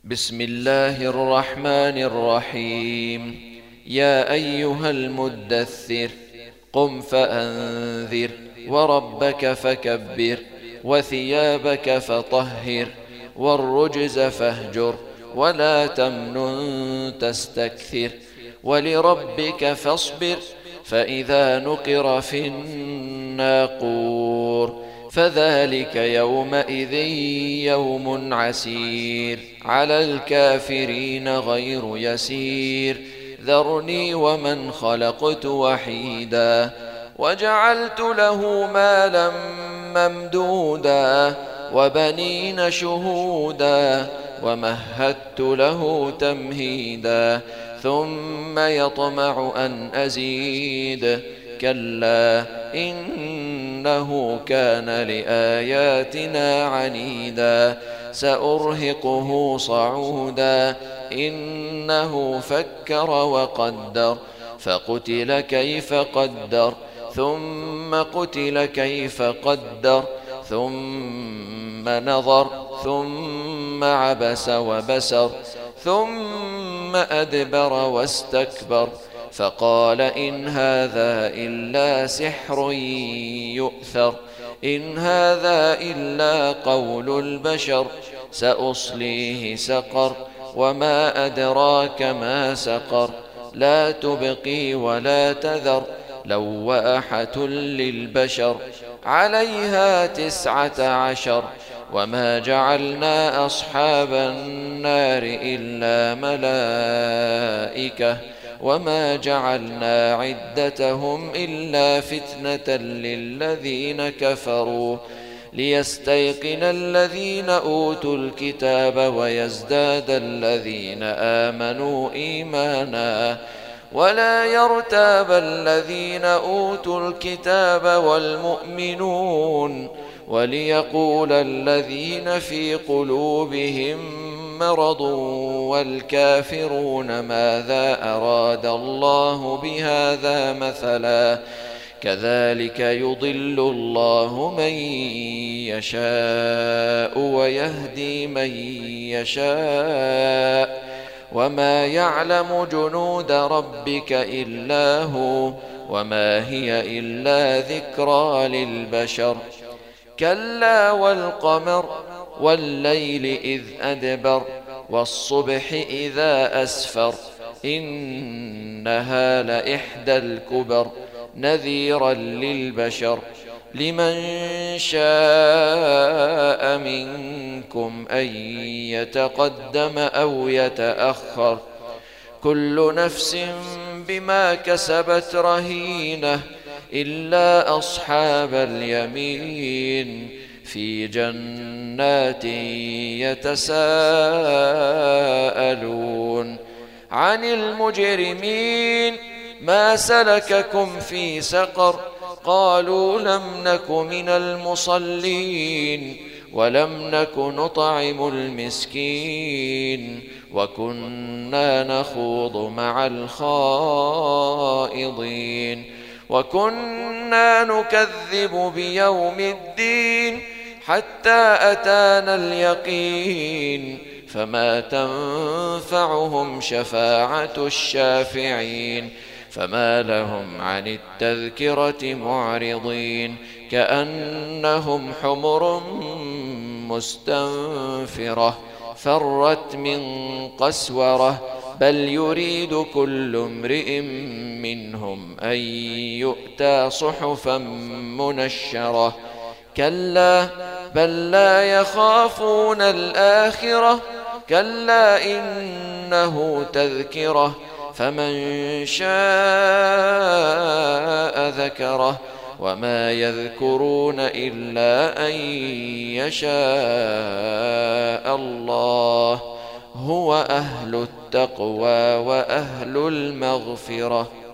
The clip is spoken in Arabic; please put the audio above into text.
بسم الله الرحمن الرحيم. يا أيها المدثر قم فأنذر وربك فكبر وثيابك فطهر والرجز فاهجر ولا تمنن تستكثر ولربك فاصبر فإذا نقر في الناقور فذلك يومئذ يوم عسير على الكافرين غير يسير ذرني ومن خلقت وحيدا وجعلت له مالا ممدودا وبنين شهودا ومهدت له تمهيدا ثم يطمع أن أزيد كلا إنه كان لآياتنا عنيدا سأرهقه صعودا إنه فكر وقدر فقتل كيف قدر ثم قتل كيف قدر ثم نظر ثم عبس وبسر ثم أدبر واستكبر فقال إن هذا إلا سحر يؤثر إن هذا إلا قول البشر سأصليه سقر وما أدراك ما سقر لا تبقي ولا تذر لواحة للبشر عليها 19 وما جعلنا أصحاب النار إلا ملائكة وما جعلنا عدتهم إلا فتنة للذين كفروا ليستيقن الذين أوتوا الكتاب ويزداد الذين آمنوا إيمانا ولا يرتاب الذين أوتوا الكتاب والمؤمنون وليقول الذين في قلوبهم مرض والكافرون ماذا أراد الله بهذا مثلا كذلك يضل الله من يشاء ويهدي من يشاء وما يعلم جنود ربك إلا هو وما هي إلا ذكرى للبشر كلا والقمر والليل إذ أدبر والصبح إذا أسفر إنها لإحدى الكبر نذيرا للبشر لمن شاء منكم أن يتقدم أو يتأخر كل نفس بما كسبت رهينة إلا أصحاب اليمين في جنات يتساءلون عن المجرمين ما سلككم في سقر قالوا لم نك من المصلين ولم نك نطعم المسكين وكنا نخوض مع الخائضين وكنا نكذب بيوم الدين حتى أتانا اليقين فما تنفعهم شفاعة الشافعين فما لهم عن التذكرة معرضين كأنهم حمر مستنفرة فرت من قسورة بل يريد كل امرئ منهم أن يؤتى صحفا منشرة كلا بل لا يخافون الآخرة كلا إنه تذكرة فمن شاء ذكره وما يذكرون إلا أن يشاء الله هو أهل التقوى وأهل المغفرة.